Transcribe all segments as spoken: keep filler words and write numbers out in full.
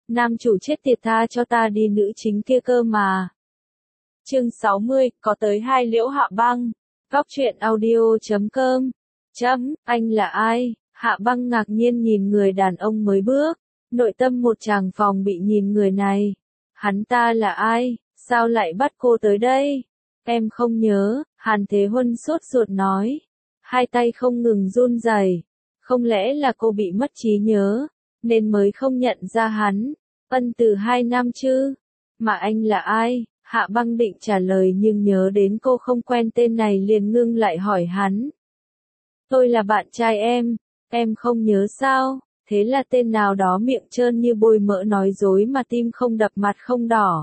Nam chủ chết tiệt, tha cho ta đi, nữ chính kia cơ mà. Chương sáu mươi, có tới hai Liễu Hạ Băng. Góc truyện audio chấm com. Chấm, anh là ai? Hạ Băng ngạc nhiên nhìn người đàn ông mới bước. Nội tâm một tràng phòng bị nhìn người này. Hắn ta là ai? Sao lại bắt cô tới đây? Em không nhớ, Hàn Thế Huân sốt ruột nói. Hai tay không ngừng run rẩy. Không lẽ là cô bị mất trí nhớ, nên mới không nhận ra hắn? Ân từ hai năm chứ? Mà anh là ai? Hạ Băng định trả lời nhưng nhớ đến cô không quen tên này liền ngưng lại hỏi hắn. Tôi là bạn trai em, em không nhớ sao? Thế là tên nào đó miệng trơn như bôi mỡ nói dối mà tim không đập mặt không đỏ.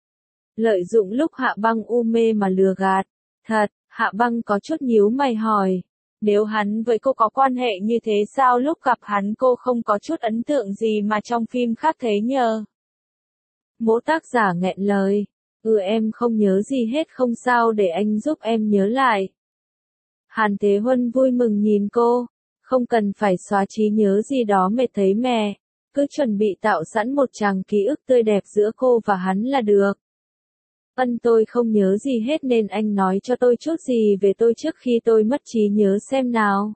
Lợi dụng lúc Hạ Băng u mê mà lừa gạt. Thật, Hạ Băng có chút nhíu mày hỏi. Nếu hắn với cô có quan hệ như thế sao lúc gặp hắn cô không có chút ấn tượng gì mà trong phim khác thấy nhờ? Mỗ tác giả nghẹn lời. Ừ, em không nhớ gì hết, không sao, để anh giúp em nhớ lại. Hàn Thế Huân vui mừng nhìn cô. Không cần phải xóa trí nhớ gì đó mệt thấy mẹ. Cứ chuẩn bị tạo sẵn một tràng ký ức tươi đẹp giữa cô và hắn là được. Ân, tôi không nhớ gì hết nên anh nói cho tôi chút gì về tôi trước khi tôi mất trí nhớ xem nào.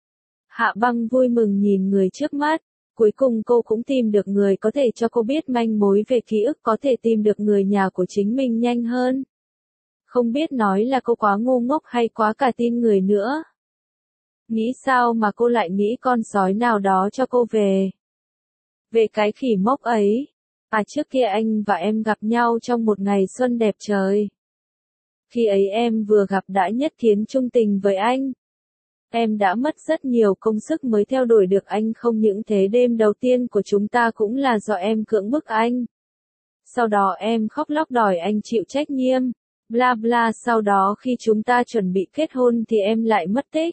Hạ Băng vui mừng nhìn người trước mắt. Cuối cùng cô cũng tìm được người có thể cho cô biết manh mối về ký ức, có thể tìm được người nhà của chính mình nhanh hơn. Không biết nói là cô quá ngu ngốc hay quá cả tin người nữa. Nghĩ sao mà cô lại nghĩ con sói nào đó cho cô về. Về cái khỉ mốc ấy. À, trước kia anh và em gặp nhau trong một ngày xuân đẹp trời. Khi ấy em vừa gặp đã nhất kiến trung tình với anh. Em đã mất rất nhiều công sức mới theo đuổi được anh, không những thế đêm đầu tiên của chúng ta cũng là do em cưỡng bức anh. Sau đó em khóc lóc đòi anh chịu trách nhiệm, bla bla, sau đó khi chúng ta chuẩn bị kết hôn thì em lại mất tích.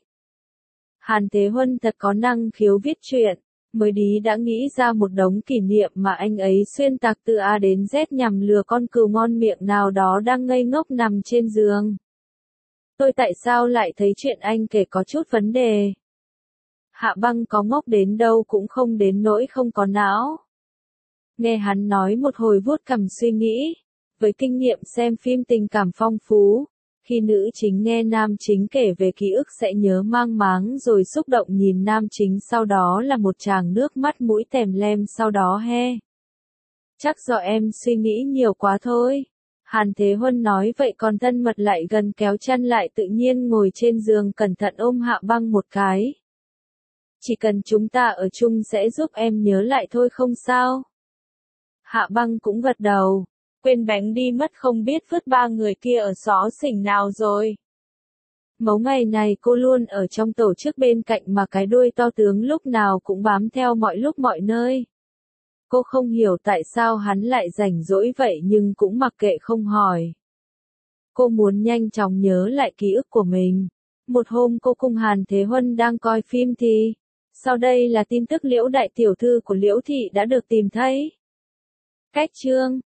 Hàn Thế Huân thật có năng khiếu viết truyện, mới đi đã nghĩ ra một đống kỷ niệm mà anh ấy xuyên tạc từ A đến Z nhằm lừa con cừu ngon miệng nào đó đang ngây ngốc nằm trên giường. Tôi tại sao lại thấy chuyện anh kể có chút vấn đề? Hạ Băng có ngốc đến đâu cũng không đến nỗi không có não. Nghe hắn nói một hồi vuốt cằm suy nghĩ. Với kinh nghiệm xem phim tình cảm phong phú, khi nữ chính nghe nam chính kể về ký ức sẽ nhớ mang máng rồi xúc động nhìn nam chính, sau đó là một tràng nước mắt mũi tèm lem, sau đó he. Chắc do em suy nghĩ nhiều quá thôi. Hàn Thế Huân nói vậy còn thân mật lại gần kéo chân lại tự nhiên ngồi trên giường cẩn thận ôm Hạ Băng một cái. Chỉ cần chúng ta ở chung sẽ giúp em nhớ lại thôi không sao? Hạ Băng cũng gật đầu. Quên bánh đi mất, không biết vứt ba người kia ở xó xỉnh nào rồi. Mấy ngày này cô luôn ở trong tổ chức bên cạnh mà cái đuôi to tướng lúc nào cũng bám theo mọi lúc mọi nơi. Cô không hiểu tại sao hắn lại rảnh rỗi vậy nhưng cũng mặc kệ không hỏi. Cô muốn nhanh chóng nhớ lại ký ức của mình. Một hôm cô cùng Hàn Thế Huân đang coi phim thì, sau đây là tin tức Liễu đại tiểu thư của Liễu thị đã được tìm thấy. Cách chương